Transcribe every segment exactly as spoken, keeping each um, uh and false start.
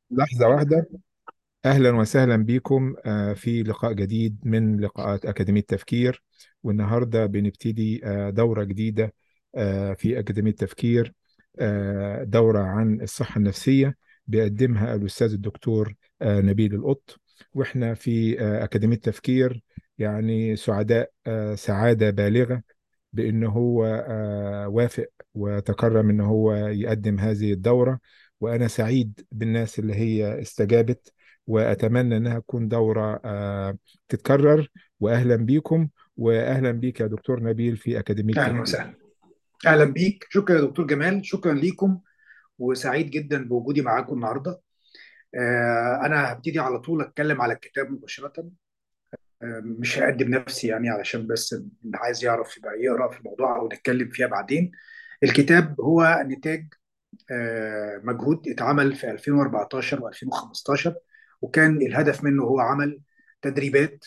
لحظة واحدة. أهلا وسهلا بكم آه، في لقاء جديد من لقاءات أكاديمية تفكير. والنهاردة بنبتدي آه، دورة جديدة آه، في أكاديمية تفكير. آه، دورة عن الصحة النفسية بيقدمها الأستاذ الدكتور آه، نبيل القط. وإحنا في آه، أكاديمية تفكير يعني سعداء آه، سعادة بالغة بأنه هو آه، وافق وتكرم أنه هو يقدم هذه الدورة. وأنا سعيد بالناس اللي هي استجابت، وأتمنى أنها تكون دورة آه، تتكرر. وأهلا بيكم، وأهلا بيك يا دكتور نبيل في أكاديمية اهلا تفكير. وسهلا. اهلا بيك، شكرا يا دكتور جمال، شكرا ليكم. وسعيد جدا بوجودي معاكم النهارده. آه انا هبتدي على طول اتكلم على الكتاب مباشره. آه مش هقدم نفسي يعني، علشان بس اللي عايز يعرف يبقى يقرا في الموضوع او نتكلم فيها بعدين. الكتاب هو نتاج آه مجهود اتعمل في ألفين وأربعتاشر و2015، وكان الهدف منه هو عمل تدريبات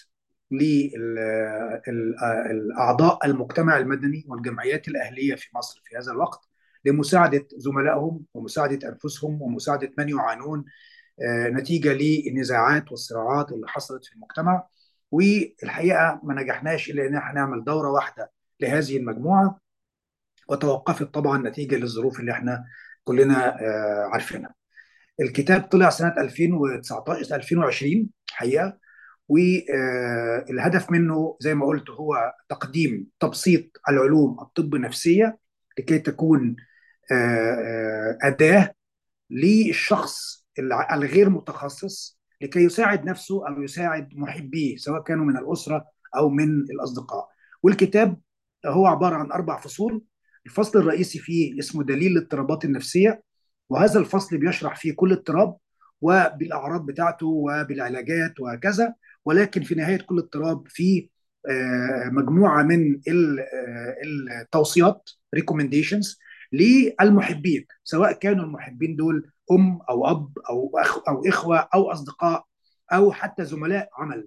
للأعضاء المجتمع المدني والجمعيات الأهلية في مصر في هذا الوقت، لمساعدة زملائهم ومساعدة أنفسهم ومساعدة من يعانون آه، نتيجة للنزاعات والصراعات اللي حصلت في المجتمع. والحقيقة ما نجحناش إلا إن احنا نعمل دورة واحدة لهذه المجموعة، وتوقفت طبعا نتيجة للظروف اللي احنا كلنا آه، عارفينها. الكتاب طلع سنة ألفين وتسعتاشر ألفين وعشرين حقيقة. والهدف منه زي ما قلت هو تقديم تبسيط العلوم الطب النفسية، لكي تكون آه، آه، أداة للشخص الع- الغير متخصص، لكي يساعد نفسه أو يساعد محبيه سواء كانوا من الأسرة أو من الأصدقاء. والكتاب هو عبارة عن أربع فصول. الفصل الرئيسي فيه اسمه دليل الاضطرابات النفسية، وهذا الفصل بيشرح فيه كل اضطراب وبالأعراض بتاعته وبالعلاجات وهكذا. ولكن في نهاية كل اضطراب في آه، مجموعة من ال- آه، التوصيات recommendations للمحبين، سواء كانوا المحبين دول ام او اب او اخ او اخوه او اصدقاء او حتى زملاء عمل.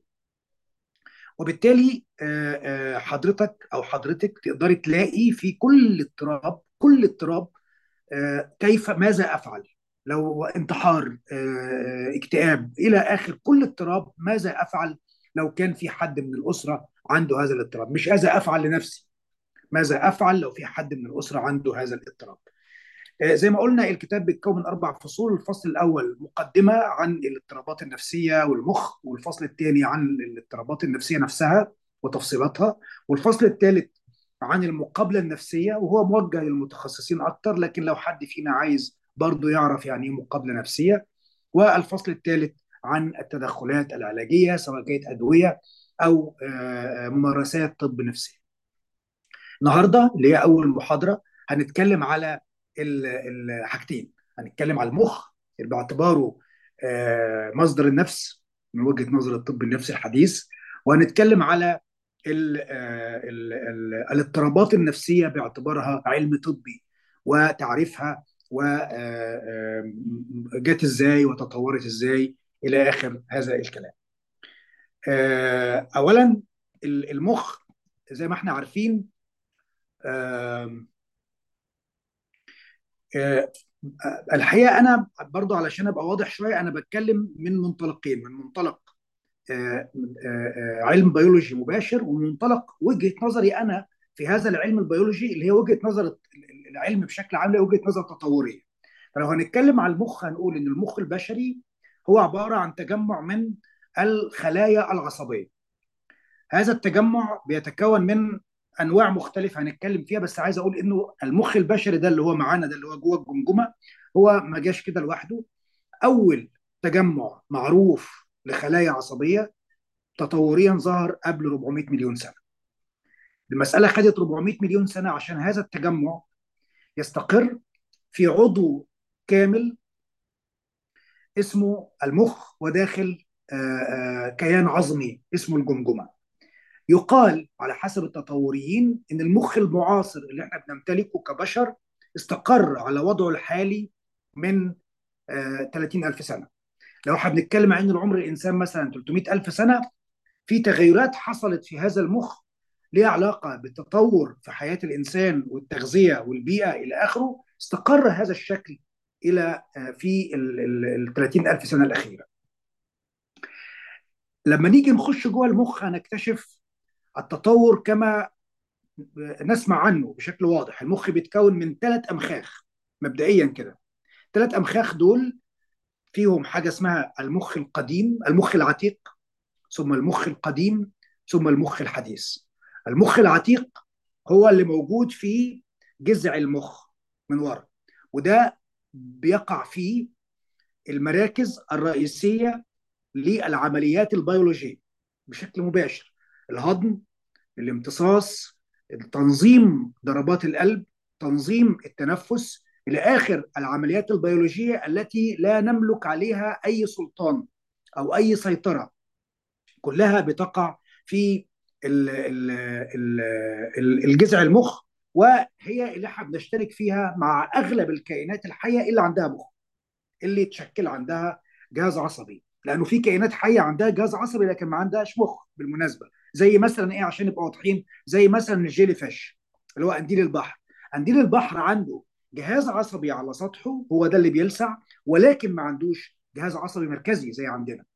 وبالتالي آه، آه، حضرتك او حضرتك تقدري تلاقي في كل اضطراب كل اضطراب آه، كيف ماذا افعل لو انتحار، آه، اكتئاب الى اخر كل اضطراب، ماذا افعل لو كان في حد من الاسره عنده هذا الاضطراب، مش ماذا افعل لنفسي، ماذا افعل لو في حد من الاسره عنده هذا الاضطراب. آه، زي ما قلنا الكتاب بيتكون من أربع فصول. الفصل الأول مقدمة عن الاضطرابات النفسية والمخ، والفصل الثاني عن الاضطرابات النفسية نفسها وتفصيلاتها، والفصل الثالث عن المقابلة النفسية، وهو موجه للمتخصصين أكتر، لكن لو حد فينا عايز برضه يعرف يعني إيه مقابلة نفسية. والفصل الثالث عن التدخلات العلاجية، سواء كانت أدوية أو آه، ممارسات طب نفسي. النهارده اللي هي اول محاضره هنتكلم على ال- الحاجتين. هنتكلم على المخ باعتباره آه، مصدر النفس من وجهه نظر الطب النفسي الحديث، وهنتكلم على ال ال ال الاضطرابات النفسيه باعتبارها علم طبي وتعريفها وجت ازاي وتطورت ازاي الى اخر هذا الكلام. آه، اولا المخ زي ما احنا عارفين. آم، آه، الحقيقه انا برضو علشان ابقى واضح شويه، انا بتكلم من منطلقين: من منطلق آه، آه، آه، علم بيولوجي مباشر، ومن منطلق وجهه نظري انا في هذا العلم البيولوجي اللي هي وجهه نظر العلم بشكل عام، اللي هي وجهه نظر تطوريه. فلو هنتكلم عن المخ هنقول ان المخ البشري هو عباره عن تجمع من الخلايا العصبيه. هذا التجمع بيتكون من انواع مختلفه هنتكلم فيها، بس عايز اقول انه المخ البشري ده اللي هو معانا، ده اللي هو جوه الجمجمه، هو ما جاش كده لوحده. اول تجمع معروف لخلايا عصبيه تطوريا ظهر قبل أربعمائة مليون سنه. المساله خدت أربعمائة مليون سنه عشان هذا التجمع يستقر في عضو كامل اسمه المخ، وداخل آه، آه، كيان عظمي اسمه الجمجمه. يقال على حسب التطوريين ان المخ المعاصر اللي احنا بنمتلكه كبشر استقر على وضعه الحالي من آه ثلاثين ألف سنة. لو احنا بنتكلم عن العمر الإنسان مثلا ثلاثمائة ألف سنة، في تغيرات حصلت في هذا المخ ليها علاقة بالتطور في حياة الإنسان والتغذية والبيئة إلى آخره، استقر هذا الشكل الى في ال ثلاثين ألف سنه الاخيره. لما نيجي نخش جوه المخ هنكتشف التطور كما نسمع عنه بشكل واضح. المخ بيتكون من ثلاث امخاخ مبدئيا كده. ثلاث امخاخ دول فيهم حاجه اسمها المخ القديم، المخ العتيق، ثم المخ القديم، ثم المخ الحديث. المخ العتيق هو اللي موجود في جذع المخ من ورا، وده بيقع فيه المراكز الرئيسيه للعمليات البيولوجيه بشكل مباشر: الهضم، الامتصاص، تنظيم ضربات القلب، تنظيم التنفس، الى اخر العمليات البيولوجيه التي لا نملك عليها اي سلطان او اي سيطره. كلها بتقع في ال- ال- ال- ال- الجذع المخ، وهي اللي احنا بنشترك فيها مع اغلب الكائنات الحيه اللي عندها مخ، اللي تشكل عندها جهاز عصبي. لانه في كائنات حيه عندها جهاز عصبي لكن ما عندهاش مخ بالمناسبه. زي مثلا ايه عشان نبقى واضحين؟ زي مثلا الجيلي فيش اللي هو قنديل البحر. قنديل البحر عنده جهاز عصبي على سطحه، هو ده اللي بيلسع، ولكن ما عندوش جهاز عصبي مركزي زي عندنا.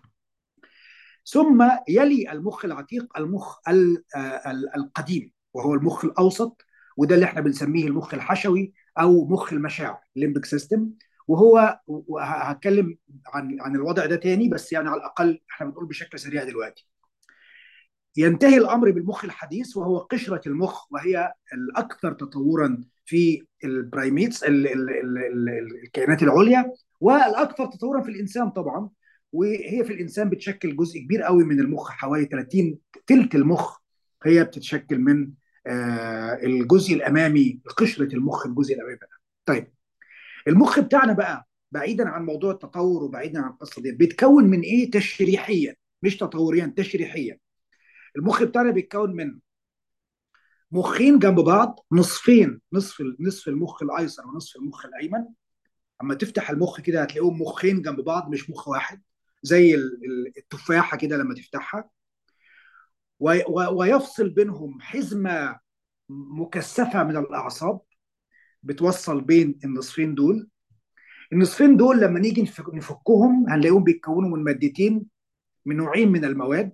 ثم يلي المخ العتيق المخ ال- آه، ال- القديم، وهو المخ الاوسط، وده اللي احنا بنسميه المخ الحشوي او مخ المشاعر، الليمبك سيستم. وهو هتكلم عن عن الوضع ده تاني، بس يعني على الاقل احنا بنقول بشكل سريع دلوقتي. ينتهي الامر بالمخ الحديث، وهو قشره المخ، وهي الاكثر تطورا في البرايميتس، ال ال ال ال الكائنات العليا، والاكثر تطورا في الانسان طبعا. وهي في الانسان بتشكل جزء كبير قوي من المخ، حوالي ثلاثين ثلث المخ هي بتتشكل من آه الجزء الامامي، قشره المخ، الجزء الامامي بقى. طيب، المخ بتاعنا بقى بعيدا عن موضوع التطور وبعيدا عن القصه دي بيتكون من ايه تشريحيا؟ مش تطوريا، تشريحيا. المخ بتاعنا بيتكون من مخين جنب بعض، نصفين، نصف نصف المخ الايسر ونصف المخ الايمن. اما تفتح المخ كده هتلاقيهم مخين جنب بعض مش مخ واحد، زي ال- ال- التفاحه كده لما تفتحها. وي- و- ويفصل بينهم حزمه مكثفه من الاعصاب بتوصل بين النصفين دول. النصفين دول لما نيجي نفك- نفكهم هنلاقيهم بيتكونوا من مادتين، من نوعين من المواد.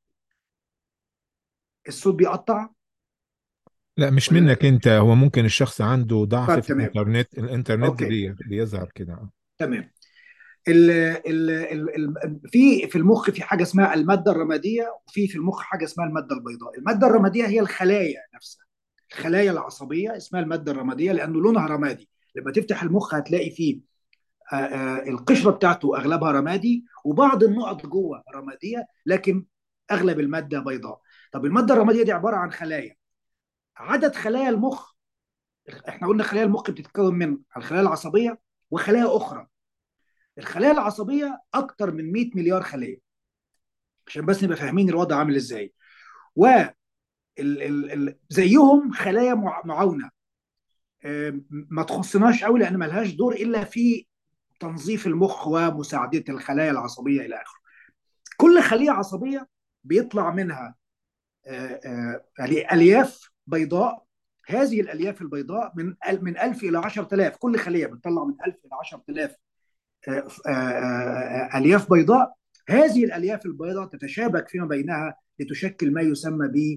الصوت بيقطع لا مش ولا؟ منك انت، هو ممكن الشخص عنده ضعف طيب في تمام. الانترنت، الانترنت اوكي بي بيظهر كده. تمام. ال ال ال ال في في المخ في حاجه اسمها الماده الرماديه، وفي في المخ حاجه اسمها الماده البيضاء. الماده الرماديه هي الخلايا نفسها، الخلايا العصبيه اسمها الماده الرماديه لانه لونها رمادي. لما تفتح المخ هتلاقي فيه آه، آه، القشره بتاعته اغلبها رمادي، وبعض النقط جوه رماديه، لكن اغلب الماده بيضاء. طب الماده الرماديه دي عباره عن خلايا. عدد خلايا المخ، احنا قلنا خلايا المخ بتتكون من الخلايا العصبيه وخلايا اخرى. الخلايا العصبيه اكتر من مئة مليار خليه، عشان بس نبقى فاهمين الوضع عامل ازاي. و ال ال ال زيهم خلايا مع- معاونه، آه، ما تخصناش قوي لان ملهاش دور الا في تنظيف المخ ومساعده الخلايا العصبيه الى اخره. كل خليه عصبيه بيطلع منها آه، آه، الياف بيضاء. هذه الالياف البيضاء من من ألف الى عشرة آلاف، كل خليه بتطلع من ألف الى عشرة آلاف آه، آه، آه، الياف بيضاء. هذه الالياف البيضاء تتشابك فيما بينها لتشكل ما يسمى ب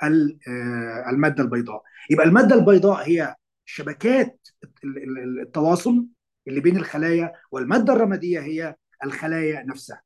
الماده البيضاء. يبقى الماده البيضاء هي شبكات ال- ال- التواصل اللي بين الخلايا، والماده الرماديه هي الخلايا نفسها.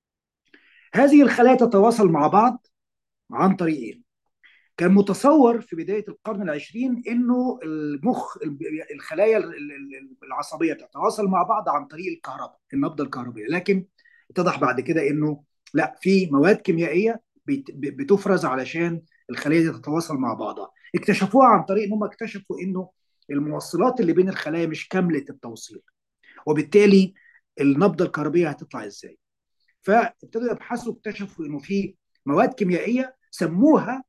هذه الخلايا تتواصل مع بعض عن طريقين. كان متصور في بدايه القرن العشرين انه المخ، الخلايا العصبيه تتواصل مع بعض عن طريق الكهرباء، النبضه الكهربيه، لكن اتضح بعد كده انه لا، في مواد كيميائيه بت- بتفرز علشان الخلايا دي تتواصل مع بعضها. اكتشفوها عن طريق ان هم اكتشفوا انه الموصلات اللي بين الخلايا مش كامله التوصيل، وبالتالي النبضه الكهربيه هتطلع ازاي. فابتدوا يبحثوا، اكتشفوا انه في مواد كيميائيه سموها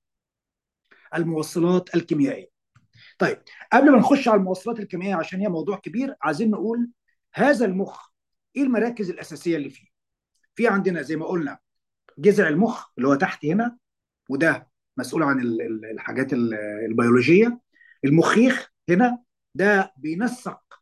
الموصلات الكيميائيه. طيب، قبل ما نخش على الموصلات الكيميائيه عشان هي موضوع كبير، عايزين نقول هذا المخ ايه المراكز الاساسيه اللي فيه. في عندنا زي ما قلنا جذع المخ اللي هو تحت هنا، وده مسؤول عن ال- ال- الحاجات ال- البيولوجيه. المخيخ هنا ده بينسق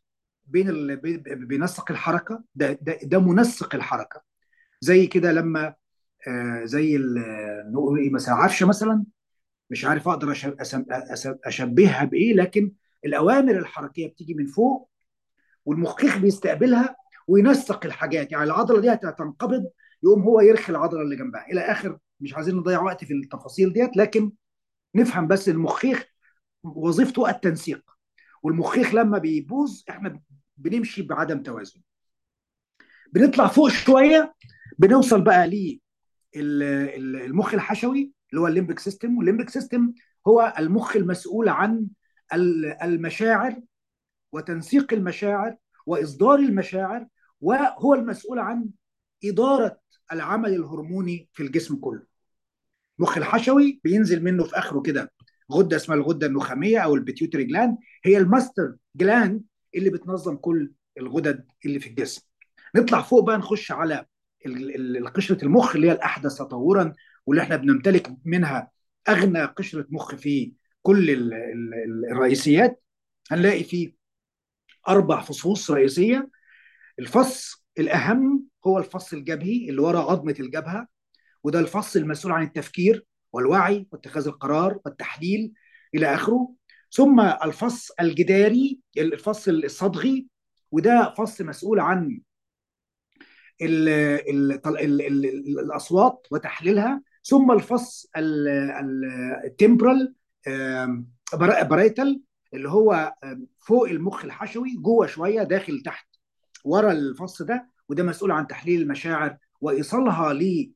بين ال... بي- بينسق الحركه، ده ده ده منسق الحركه. زي كده لما آه زي ال- آه، نقول ايه مثلا عفشه مثلا، مش عارف اقدر أش- أسم- أس- اشبهها بايه، لكن الاوامر الحركيه بتيجي من فوق والمخيخ بيستقبلها وينسق الحاجات. يعني العضله دي هتنقبض، يقوم هو يرخي العضله اللي جنبها الى اخر. مش عايزين نضيع وقت في التفاصيل ديت، لكن نفهم بس المخيخ وظيفته التنسيق. والمخيخ لما بيبوظ احنا بنمشي بعدم توازن. بنطلع فوق شويه، بنوصل بقى للمخ الحشوي اللي هو الليمبك سيستم. والليمبك سيستم هو المخ المسؤول عن المشاعر وتنسيق المشاعر واصدار المشاعر، وهو المسؤول عن اداره العمل الهرموني في الجسم كله. المخ الحشوي بينزل منه في اخره كده غده اسمها الغده النخاميه او البيتيوتري جلاند، هي الماستر جلاند اللي بتنظم كل الغدد اللي في الجسم. نطلع فوق بقى، نخش على ال- ال- قشره المخ اللي هي الاحدث تطورا، واللي احنا بنمتلك منها اغنى قشره مخ في كل ال- ال- الرئيسيات. هنلاقي فيه اربع فصوص رئيسيه. الفص الاهم هو الفص الجبهي اللي ورا عظمه الجبهه، وده الفص المسؤول عن التفكير والوعي واتخاذ القرار والتحليل الى اخره. ثم الفص الجداري، الفص الصدغي، وده فص مسؤول عن ال ال ال ال الاصوات وتحليلها. ثم الفص التمبرال برايتال اللي هو فوق المخ الحشوي جوه شويه داخل تحت ورا الفص ده، وده مسؤول عن تحليل المشاعر وايصالها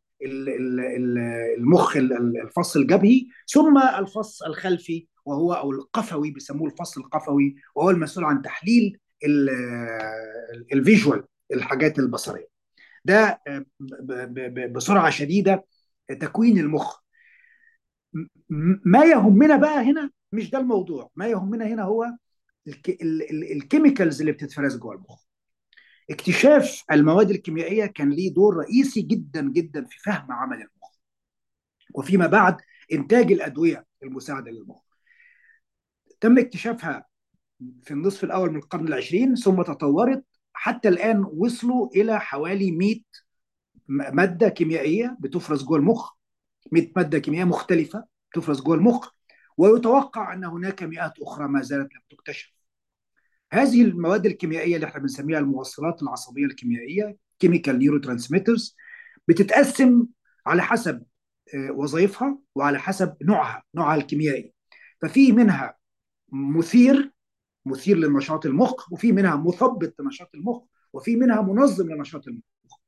للمخ الفص الجبهي. ثم الفص الخلفي وهو او القفوي، بيسموه الفص القفوي، وهو المسؤول عن تحليل الفيجوال، الحاجات البصريه. ده بسرعه شديده تكوين المخ. ما يهمنا بقى هنا مش ده الموضوع، ما يهمنا هنا هو الكيميكالز اللي بتتفرز جوه المخ. اكتشاف المواد الكيميائيه كان ليه دور رئيسي جدا جدا في فهم عمل المخ، وفيما بعد انتاج الادويه المساعده للمخ. تم اكتشافها في النصف الاول من القرن العشرين، ثم تطورت حتى الان وصلوا الى حوالي مئة ماده كيميائيه بتفرز جوه المخ، مئة ماده كيميائيه مختلفه بتفرز جوه المخ، ويتوقع ان هناك مئات اخرى ما زالت لم تكتشف. هذه المواد الكيميائيه اللي احنا بنسميها الموصلات العصبيه الكيميائيه، كيميكال نيورو ترانسميترز، بتتقسم على حسب وظائفها وعلى حسب نوعها، نوعها الكيميائي. ففي منها مثير، مثير لنشاط المخ، وفي منها مثبط لنشاط المخ، وفي منها منظم لنشاط المخ.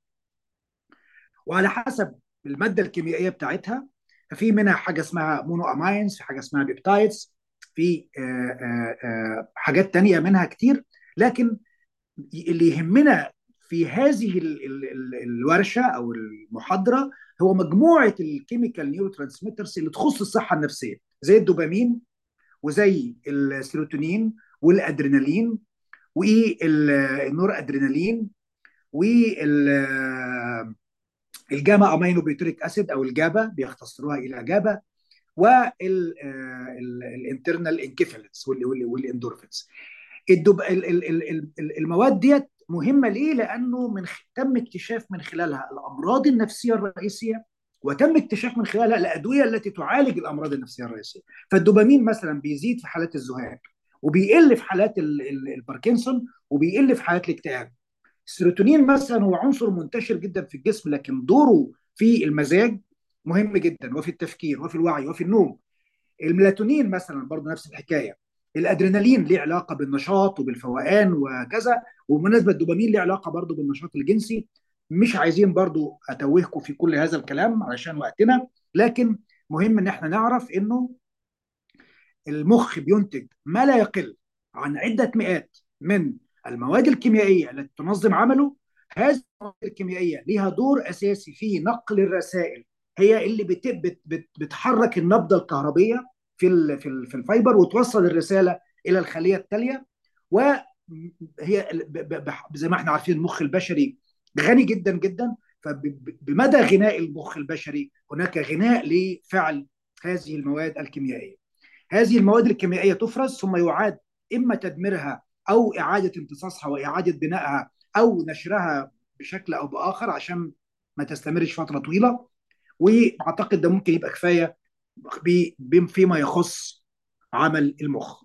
وعلى حسب الماده الكيميائيه بتاعتها، ففي منها حاجه اسمها مونو اماينز، في حاجه اسمها بيبتايدز، في آآ آآ حاجات تانية منها كتير. لكن اللي يهمنا في هذه ال ال ال الورشه او المحاضره هو مجموعه الكيميكال نيورو ترانسميترز اللي تخص الصحه النفسيه، زي الدوبامين وزي السيروتونين والادرينالين والنور ادرينالين والجاما امينو بيوتريك اسيد او الجابا بيختصروها الى جابا، والانترنال انكيفالينز والاندورفينز. الدب... ال- ال- ال- ال- المواد ديت مهمه ليه؟ لانه من خ... تم اكتشاف من خلالها الامراض النفسيه الرئيسيه، وتم اكتشاف من خلالها الادويه التي تعالج الامراض النفسيه الرئيسيه. فالدوبامين مثلا بيزيد في حالات الذهان، وبيقل في حالات ال... ال... الباركنسون، وبيقل في حالات الاكتئاب. السيروتونين مثلا هو عنصر منتشر جدا في الجسم، لكن دوره في المزاج مهم جدا، وفي التفكير وفي الوعي وفي النوم. الميلاتونين مثلا برضه نفس الحكايه. الادرينالين ليه علاقه بالنشاط وبالفوقان وكذا، وبالنسبه الدوبامين ليه علاقه برضه بالنشاط الجنسي. مش عايزين برضه اتوهكم في كل هذا الكلام علشان وقتنا، لكن مهم ان احنا نعرف انه المخ بينتج ما لا يقل عن عده مئات من المواد الكيميائيه التي تنظم عمله. هذه المواد الكيميائيه لها دور اساسي في نقل الرسائل، هي اللي بت بت بت بتحرك النبضه الكهربيه في ال في ال في الفايبر وتوصل الرساله الى الخليه التاليه. وهي زي ما احنا عارفين المخ البشري غني جدا جدا، فبمدى غناء المخ البشري هناك غناء لفعل هذه المواد الكيميائيه. هذه المواد الكيميائيه تفرز ثم يعاد اما تدميرها او اعاده امتصاصها واعاده بنائها او نشرها بشكل او باخر عشان ما تستمرش فتره طويله. واعتقد ده ممكن يبقى كفايه فيما يخص عمل المخ.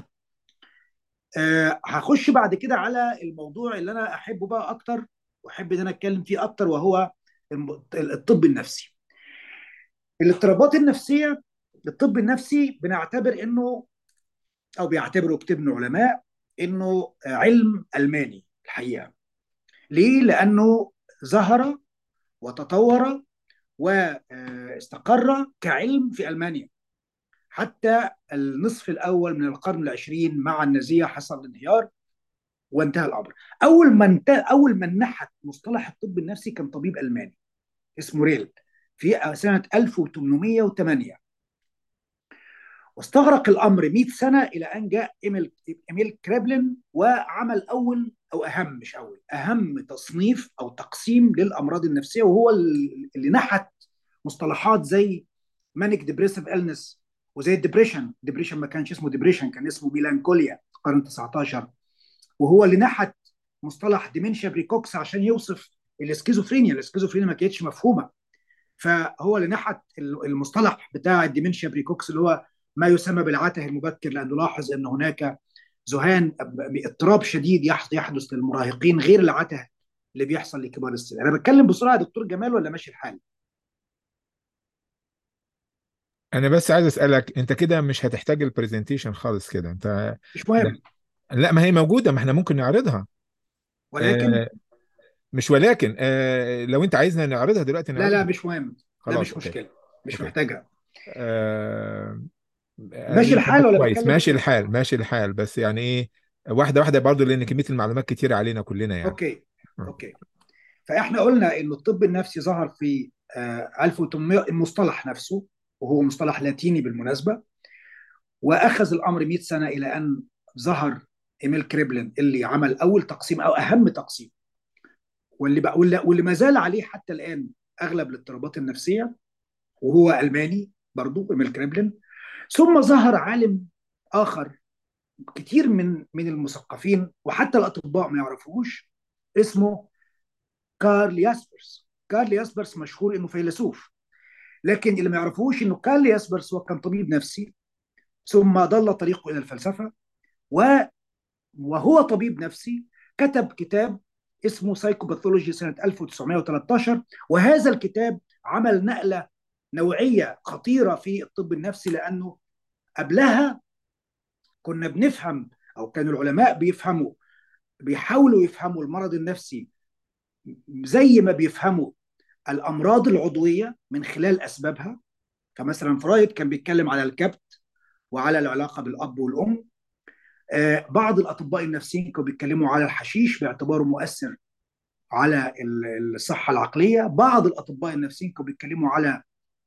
أه هخش بعد كده على الموضوع اللي انا احبه بقى اكتر، واحب ان انا اتكلم فيه اكتر، وهو الطب النفسي. الاضطرابات النفسيه، الطب النفسي بنعتبر انه، او بيعتبروا كتير من العلماء انه علم الماني الحقيقه. ليه؟ لانه ظهر وتطور واستقر كعلم في المانيا. حتى النصف الاول من القرن العشرين مع النازيه حصل الانهيار وانتهى الامر. اول ما انتهى، اول من نحت مصطلح الطب النفسي كان طبيب الماني اسمه ريل في سنه ألف وثمانمائة وثمانية. واستغرق الامر مئة سنه الى ان جاء ايميل ايميل كريبلين وعمل اول، او اهم، مش اول، اهم تصنيف او تقسيم للامراض النفسيه، وهو اللي نحت مصطلحات زي مانيك ديبريسيف النس، وزي الدبريشن. ديبريشن ما كانش اسمه ديبريشن، كان اسمه ميلانكوليا في القرن التاسع عشر. وهو اللي نحت مصطلح ديمنشيا بريكوكس عشان يوصف الاسكيزوفرينيا. الاسكيزوفرينيا ما كانتش مفهومه، فهو اللي نحت المصطلح بتاع الديمنشيا بريكوكس اللي هو ما يسمى بالعته المبكر، لانه لاحظ ان هناك ذهان، اضطراب شديد يحدث للمراهقين غير العته اللي بيحصل لكبار السن. انا بتكلم بسرعه يا دكتور جمال ولا ماشي الحال؟ انا بس عايز اسالك، انت كده مش هتحتاج البرزنتيشن خالص كده انت؟ مش لا، مهم. لا، ما هي موجوده، ما احنا ممكن نعرضها. ولكن آه مش ولكن، آه لو انت عايزنا نعرضها دلوقتي لا لا نعرضها. مش مهم. لا خلاص، مش اوكي. مشكله، مش اوكي. محتاجها. آه ماشي الانترنت الحال ولا كويس، بتكلم ماشي بسرعه؟ الحال، ماشي الحال، بس يعني ايه، واحده واحده برضه، لان كميه المعلومات كتيره علينا كلنا يعني. اوكي. اوكي. فاحنا قلنا ان الطب النفسي ظهر في آه، ألف وثمانمائة، المصطلح نفسه، وهو مصطلح لاتيني بالمناسبه. واخذ الامر مئة سنه الى ان ظهر ايميل كريبلين اللي عمل اول تقسيم او اهم تقسيم، واللي بقى واللي, واللي ما زال عليه حتى الان اغلب الاضطرابات النفسيه، وهو الماني برضو ايميل كريبلين. ثم ظهر عالم اخر كتير من من المثقفين وحتى الاطباء ما يعرفوش، اسمه كارل ياسبرس. كارل ياسبرس مشهور انه فيلسوف، لكن اللي ما يعرفوش انه كارل ياسبرس هو كان طبيب نفسي ثم ضل طريقه الى الفلسفه. وهو طبيب نفسي كتب كتاب اسمه سايكوباثولوجي سنه ألف وتسعمائة وثلاثة عشر. وهذا الكتاب عمل نقله نوعيه خطيره في الطب النفسي، لانه قبلها كنا بنفهم، او كان العلماء بيفهموا، بيحاولوا يفهموا المرض النفسي زي ما بيفهموا الامراض العضويه من خلال اسبابها. فمثلا فرويد كان بيتكلم على الكبت وعلى العلاقه بالاب والام. آه بعض الاطباء النفسيين كانوا بيتكلموا على الحشيش باعتباره مؤثر على الصحه العقليه. بعض الاطباء النفسيين كانوا بيتكلموا على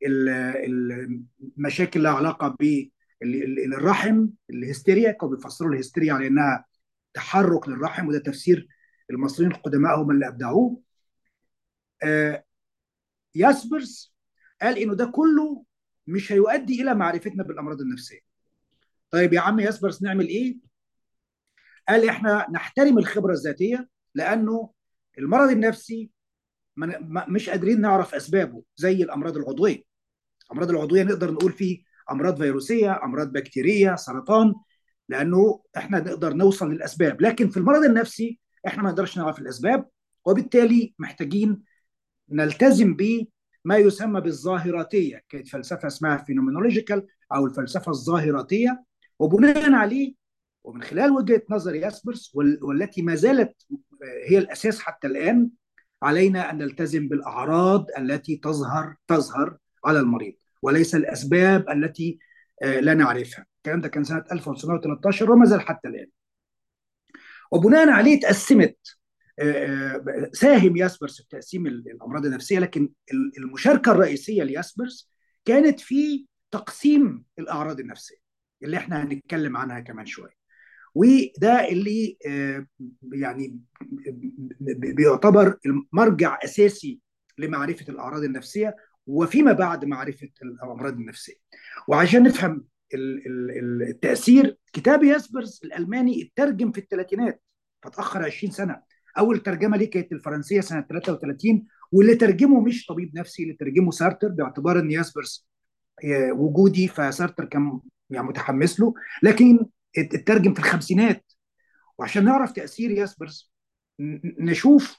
المشاكل لها علاقه بالرحم، الهستيريا. كانوا بيفسروا الهستيريا على انها تحرك للرحم، وده تفسير المصريين القدماء هم اللي ابدعوه. آه ياسبرس قال انه ده كله مش هيؤدي الى معرفتنا بالامراض النفسيه. طيب يا عم ياسبرس نعمل ايه؟ قال احنا نحترم الخبره الذاتيه، لانه المرض النفسي مش قادرين نعرف اسبابه زي الامراض العضويه. الامراض العضويه نقدر نقول فيه امراض فيروسيه، امراض بكتيريه، سرطان، لانه احنا نقدر نوصل للاسباب. لكن في المرض النفسي احنا ما نقدرش نعرف الاسباب، وبالتالي محتاجين نلتزم بما يسمى بالظاهراتيه. كانت فلسفه اسمها فينومينولوجيكال او الفلسفه الظاهراتيه. وبناء عليه ومن خلال وجهه نظر ياسبرس والتي ما زالت هي الاساس حتى الان، علينا ان نلتزم بالاعراض التي تظهر تظهر على المريض، وليس الاسباب التي لا نعرفها. الكلام ده كان سنه ألف وتسعمائة وثلاثة عشر وما زال حتى الان. وبناء عليه تقسمت، ساهم ياسبرس في تقسيم الامراض النفسيه، لكن المشاركه الرئيسيه لياسبرس كانت في تقسيم الاعراض النفسيه اللي احنا هنتكلم عنها كمان شويه. وده اللي يعني بيعتبر مرجع اساسي لمعرفه الاعراض النفسيه وفيما بعد معرفه الامراض النفسيه. وعشان نفهم التاثير. كتاب ياسبرز الالماني اترجم في الثلاثينات، فتاخر عشرين سنه. اول ترجمه ليه كانت الفرنسيه سنه ثلاثة وثلاثين، واللي ترجمه مش طبيب نفسي، اللي ترجمه سارتر، باعتبار ان ياسبرز وجودي، فسارتر كان يعني متحمس له. لكن اترجم في الخمسينات. وعشان نعرف تاثير ياسبرز نشوف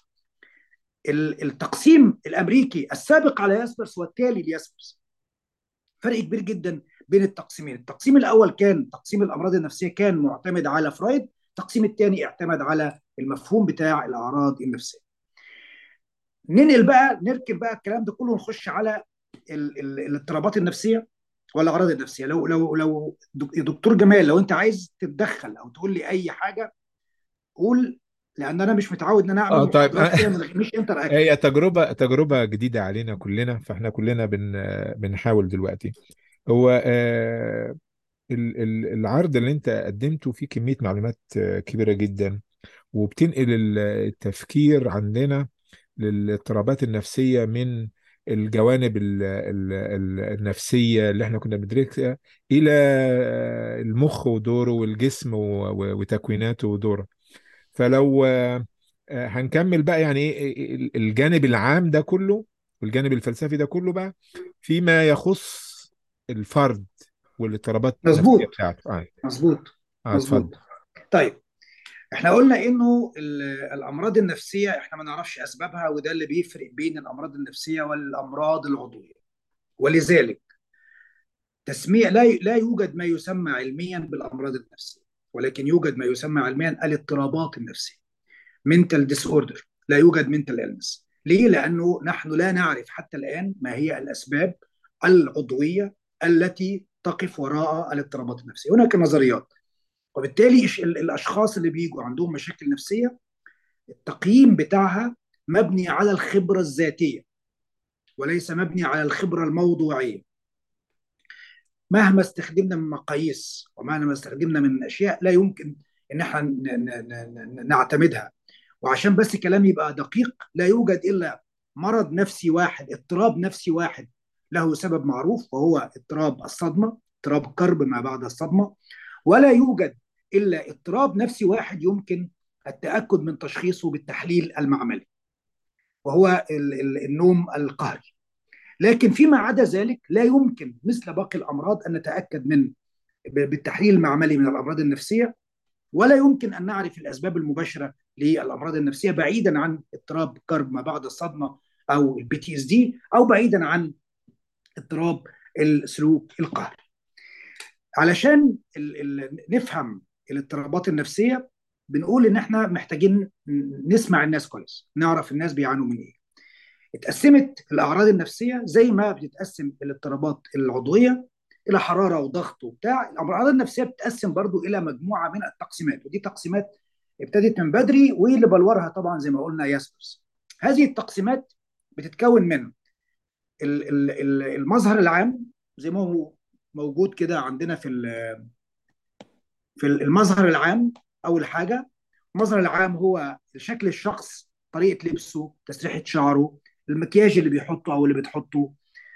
التقسيم الامريكي السابق على ياسبرس والتالي لياسبرس. فرق كبير جدا بين التقسيمين. التقسيم الاول كان تقسيم الامراض النفسيه، كان معتمد على فرويد. التقسيم الثاني اعتمد على المفهوم بتاع الاعراض النفسيه. ننقل بقى، نركب بقى الكلام ده كله ونخش على ال ال الاضطرابات النفسيه والاعراض النفسيه. لو لو لو دكتور جمال، لو انت عايز تتدخل او تقول لي اي حاجه قول، لان انا مش متعود ان انا اعمل اه طيب. محاضرات كده من غير- مش انتر اكتف. هي تجربة تجربة جديدة علينا كلنا، فاحنا كلنا بن بنحاول دلوقتي. هو آه، ال- ال- العرض اللي انت قدمته فيه كمية معلومات آه، كبيرة جدا، وبتنقل ال- التفكير عندنا للاضطرابات النفسية من الجوانب ال- ال- ال- النفسية اللي احنا كنا بندركها إلى آه، المخ ودوره والجسم و- و- وتكويناته ودوره. فلو آه، آه، هنكمل بقى يعني ايه ال- الجانب العام ده كله، والجانب الفلسفي ده كله بقى فيما يخص الفرد والاضطرابات النفسية مظبوط بتاعته. اه مظبوط اه اتفضل. مظبوط. طيب، احنا قلنا انه ال- الامراض النفسيه احنا ما نعرفش اسبابها، وده اللي بيفرق بين الامراض النفسيه والامراض العضويه. ولذلك تسميع لا لا يوجد ما يسمى علميا بالامراض النفسيه، ولكن يوجد ما يسمى علميا الاضطرابات النفسيه. mental disorder. لا يوجد mental illness. ليه؟ لانه نحن لا نعرف حتى الان ما هي الاسباب العضويه التي تقف وراء الاضطرابات النفسيه. هناك نظريات، وبالتالي إش- ال- الاشخاص اللي بيجوا عندهم مشاكل نفسيه التقييم بتاعها مبني على الخبره الذاتيه، وليس مبني على الخبره الموضوعيه. مهما استخدمنا من مقاييس ومهما استخدمنا من اشياء لا يمكن ان احنا ن- ن- ن- نعتمدها. وعشان بس كلامي يبقى دقيق، لا يوجد الا مرض نفسي واحد، اضطراب نفسي واحد له سبب معروف، وهو اضطراب الصدمه، اضطراب كرب ما بعد الصدمه. ولا يوجد الا اضطراب نفسي واحد يمكن التاكد من تشخيصه بالتحليل المعملي، وهو ال- ال- النوم القهري. لكن فيما عدا ذلك لا يمكن مثل باقي الامراض ان نتاكد من بالتحليل المعملي من الامراض النفسيه، ولا يمكن ان نعرف الاسباب المباشره للامراض النفسيه بعيدا عن اضطراب كرب ما بعد الصدمه او البي تي اس دي، او بعيدا عن اضطراب السلوك القهري. علشان ال ال نفهم الاضطرابات النفسيه بنقول ان احنا محتاجين نسمع الناس كويس، نعرف الناس بيعانوا من ايه. اتقسمت الاعراض النفسيه زي ما بتتقسم الاضطرابات العضويه الى حراره وضغط وبتاع. الاعراض النفسيه بتتقسم برضو الى مجموعه من التقسيمات، ودي تقسيمات ابتدت من بدري، واللي بلورها طبعا زي ما قلنا ياسبرس. هذه التقسيمات بتتكون من ال- ال- ال- المظهر العام، زي ما هو موجود كده عندنا في ال- في المظهر العام. اول حاجه المظهر العام هو شكل الشخص، طريقه لبسه، تسريحه شعره، المكياج اللي بيحطه او اللي بتحطه،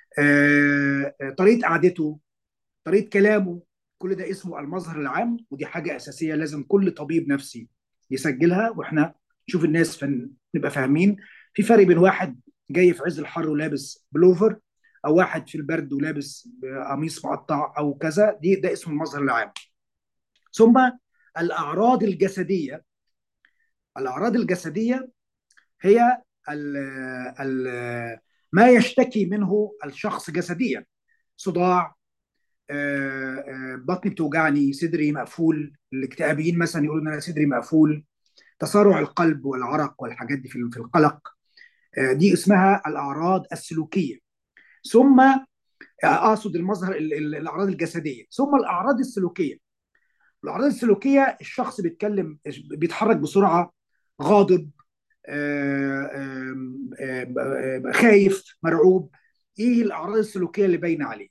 آه، آه، طريقه قعدته، طريقه كلامه. كل ده اسمه المظهر العام، ودي حاجه اساسيه لازم كل طبيب نفسي يسجلها. واحنا نشوف الناس فن نبقى فاهمين في فرق بين واحد جاي في عز الحر ولابس بلوفر، او واحد في البرد ولابس قميص مقطع او كذا. دي ده اسمه المظهر العام. ثم الاعراض الجسديه. الاعراض الجسديه هي ال ال ما يشتكي منه الشخص جسديا: صداع، آه، آه، بطني بتوجعني، صدري مقفول. الاكتئابيين مثلا يقولوا ان انا صدري مقفول. تسارع القلب والعرق والحاجات دي في في القلق. آه، دي اسمها الاعراض السلوكيه. ثم آه، اقصد المظهر ال- ال- الاعراض الجسديه، ثم الاعراض السلوكيه. الاعراض السلوكيه الشخص بيتكلم، بيتحرك بسرعه، غاضب، آه، آم، آم، آم، خايف، مرعوب. ايه الاعراض السلوكيه اللي باينه عليه؟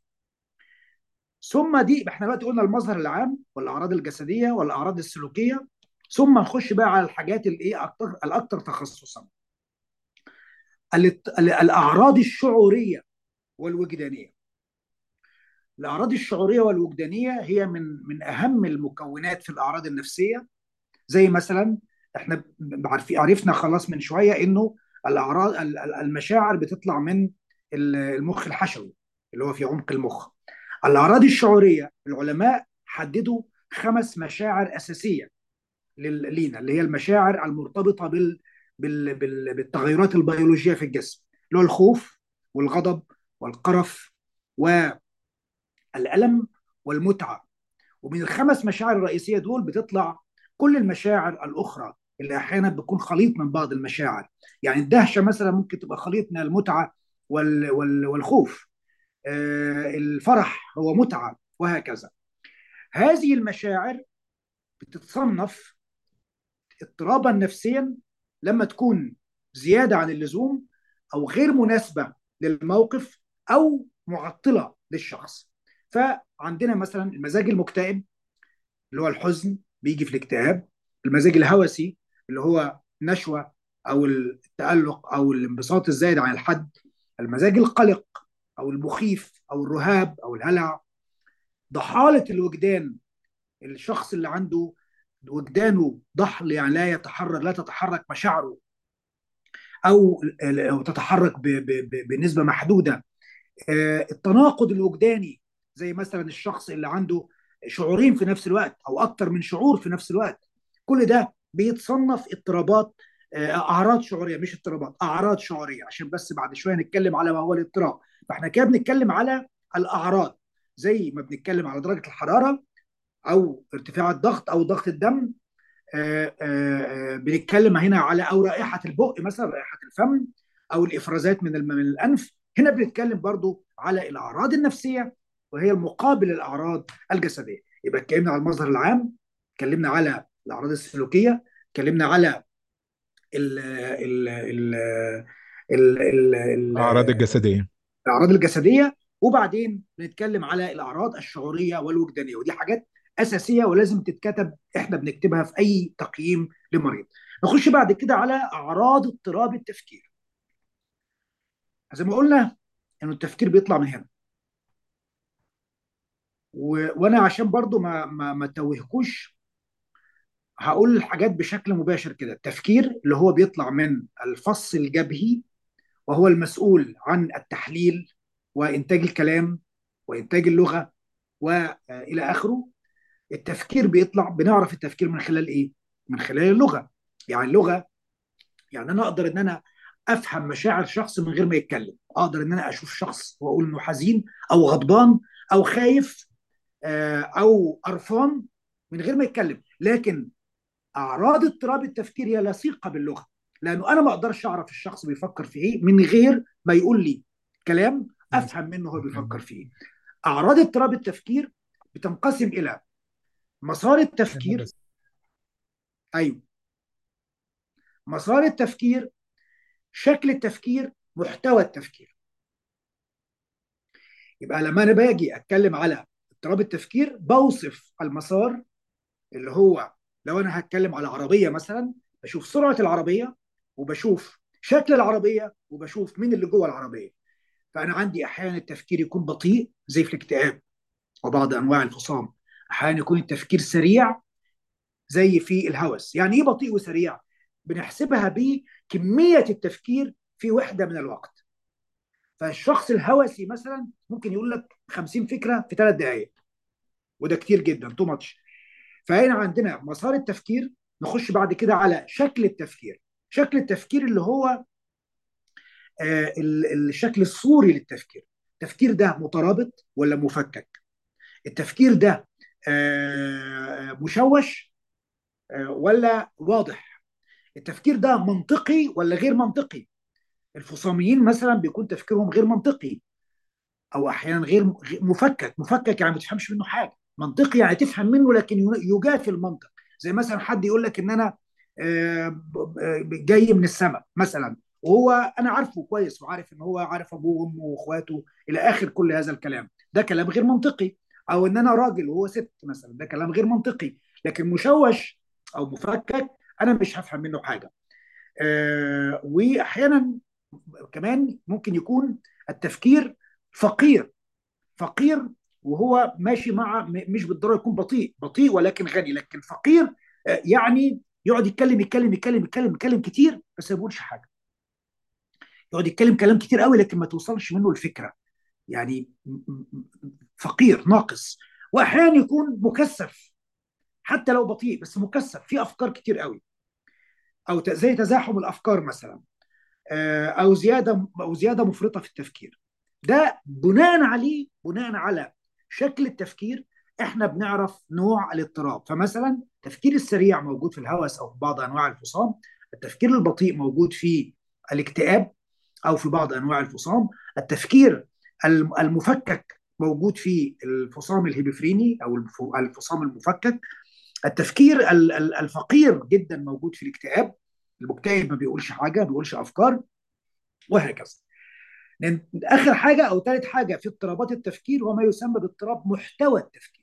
ثم دي احنا بقى قلنا المظهر العام والاعراض الجسديه والاعراض السلوكيه. ثم نخش بقى على الحاجات الايه اكتر الاكثر تخصصا: الات- ال- الاعراض الشعوريه والوجدانيه. الاعراض الشعوريه والوجدانيه هي من من اهم المكونات في الاعراض النفسيه. زي مثلا احنا عارفين، عرفنا خلاص من شويه انه الاعراض ال- ال- المشاعر بتطلع من ال- المخ الحشوي اللي هو في عمق المخ. الاعراض الشعوريه العلماء حددوا خمس مشاعر اساسيه لل- لينا، اللي هي المشاعر المرتبطه بال بال بال بالتغيرات البيولوجيه في الجسم، اللي هو الخوف والغضب والقرف والالم والمتعه. ومن الخمس مشاعر الرئيسيه دول بتطلع كل المشاعر الاخرى اللي احيانا بتكون خليط من بعض المشاعر. يعني الدهشه مثلا ممكن تبقى خليط من المتعه وال وال والخوف. آه، الفرح هو متعه، وهكذا. هذه المشاعر بتتصنف اضطرابا نفسيا لما تكون زياده عن اللزوم، او غير مناسبه للموقف، او معطله للشخص. فعندنا مثلا المزاج المكتئب اللي هو الحزن بيجي في الاكتئاب. المزاج الهوسي اللي هو النشوة أو التألق أو الانبساط الزايد عن الحد. المزاج القلق أو المخيف أو الرهاب أو الهلع. ضحالة الوجدان، الشخص اللي عنده وجدانه ضحل، يعني لا يتحرك لا تتحرك مشاعره، أو أو تتحرك ب- ب- ب- بنسبة محدودة. آه، التناقض الوجداني، زي مثلا الشخص اللي عنده شعورين في نفس الوقت او اكتر من شعور في نفس الوقت. كل ده بيتصنف اضطرابات، آه، اعراض شعوريه، مش اضطرابات، اعراض شعوريه، عشان بس بعد شويه نتكلم على ما هو الاضطراب. فاحنا كده بنتكلم على الاعراض، زي ما بنتكلم على درجه الحراره او ارتفاع الضغط او ضغط الدم. آه، آه، آه، بنتكلم هنا على او رائحه البق مثلا، رائحه الفم، او الافرازات من الم- من الانف. هنا بنتكلم برضو على الاعراض النفسيه، وهي المقابل للاعراض الجسديه. يبقى اتكلمنا على المظهر العام، اتكلمنا على الاعراض السلوكيه، اتكلمنا على ال ال ال ال ال ال الأعراض الجسدية. الاعراض الجسديه، وبعدين بنتكلم على الاعراض الشعوريه والوجدانيه. ودي حاجات اساسيه ولازم تتكتب، احنا بنكتبها في اي تقييم لمريض. نخش بعد كده على اعراض اضطراب التفكير. زي ما قلنا انه التفكير بيطلع من هنا. و... وانا عشان برضو ما ما ما توهكوش، هقول الحاجات بشكل مباشر كده. التفكير اللي هو بيطلع من الفص الجبهي، وهو المسؤول عن التحليل وانتاج الكلام وانتاج اللغه والى اخره. التفكير بيطلع، بنعرف التفكير من خلال ايه؟ من خلال اللغه. يعني اللغه، يعني انا اقدر ان انا افهم مشاعر شخص من غير ما يتكلم. اقدر ان انا اشوف شخص واقول انه حزين او غضبان او خايف، آه، او قرفان، من غير ما يتكلم. لكن اعراض اضطراب التفكير هي لصيقه باللغه، لانه انا ما اقدرش اعرف الشخص بيفكر في ايه من غير ما يقول لي كلام افهم منه هو بيفكر في ايه. اعراض اضطراب التفكير بتنقسم الى مسار التفكير. بس ايوه، مسار التفكير، شكل التفكير، محتوى التفكير. يبقى لما انا باجي اتكلم على اضطراب التفكير بوصف المسار، اللي هو لو انا هتكلم على عربيه مثلا، بشوف سرعه العربيه، وبشوف شكل العربيه، وبشوف مين اللي جوه العربيه. فانا عندي احيانا التفكير يكون بطيء زي في الاكتئاب وبعض انواع الفصام. احيانا يكون التفكير سريع زي في الهوس. يعني ايه بطيء وسريع؟ بنحسبها بكميه التفكير في وحده من الوقت. فالشخص الهوسي مثلا ممكن يقول لك خمسين فكره في ثلاث دقائق، وده كتير جدا، تو ماتش. فهنا عندنا مسار التفكير. نخش بعد كده على شكل التفكير. شكل التفكير اللي هو آه الشكل الصوري للتفكير. التفكير ده مترابط ولا مفكك؟ التفكير ده آه مشوش آه ولا واضح؟ التفكير ده منطقي ولا غير منطقي؟ الفصاميين مثلا بيكون تفكيرهم غير منطقي، او احيانا غير مفكك. مفكك يعني ما تفهمش منه حاجه. منطقي يعني تفهم منه لكن يجافي المنطق. زي مثلا حد يقول لك ان انا آه، جاي من السماء مثلا، وهو انا عارفه كويس وعارف ان هو عارف ابوه وامه واخواته الى اخر كل هذا الكلام. ده كلام غير منطقي. او ان انا راجل وهو ست مثلا، ده كلام غير منطقي. لكن مشوش او مفكك انا مش هفهم منه حاجه. آه، واحيانا كمان ممكن يكون التفكير فقير. فقير وهو ماشي مع م- مش بالضروره يكون بطيء بطيء ولكن غني. لكن فقير آه، يعني يقعد يتكلم يتكلم يتكلم يتكلم يتكلم كتير بس ما بيقولش حاجه. يقعد يتكلم كلام كتير قوي لكن ما توصلش منه الفكره. يعني م- م- فقير ناقص. واحيانا يكون مكثف، حتى لو بطيء بس مكثف في افكار كتير قوي، او ت- زي تزاحم الافكار مثلا، آه، او زياده او زياده مفرطه في التفكير. ده بناء عليه، بناء على شكل التفكير احنا بنعرف نوع الاضطراب. فمثلا التفكير السريع موجود في الهوس او في بعض انواع الفصام. التفكير البطيء موجود في الاكتئاب او في بعض انواع الفصام. التفكير الم- المفكك موجود في الفصام الهيبفريني او الف- الفصام المفكك. التفكير ال- ال- الفقير جدا موجود في الاكتئاب. المكتئب ما بيقولش حاجه، ما بيقولش افكار، وهكذا. لأن اخر حاجه او ثالث حاجه في اضطرابات التفكير هو ما يسمى باضطراب محتوى التفكير.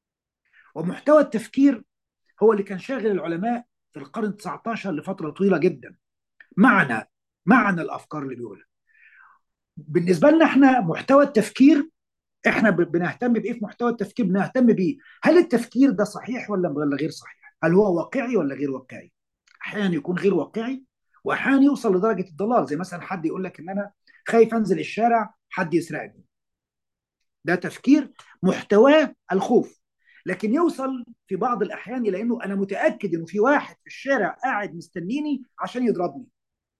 ومحتوى التفكير هو اللي كان شاغل العلماء في القرن التاسع عشر لفتره طويله جدا. معنى معنى الافكار اللي بيقولها. بالنسبه لنا احنا محتوى التفكير، احنا ب- بنهتم بايه في محتوى التفكير؟ بنهتم بيه هل التفكير ده صحيح ولا ولا غير صحيح؟ هل هو واقعي ولا غير واقعي؟ احيانا يكون غير واقعي، واحيانا يوصل لدرجه الضلال. زي مثلا حد يقول لك ان انا خايف انزل الشارع حد يسرقني. ده تفكير محتواه الخوف. لكن يوصل في بعض الاحيان الى انه انا متاكد انه في واحد في الشارع قاعد مستنيني عشان يضربني.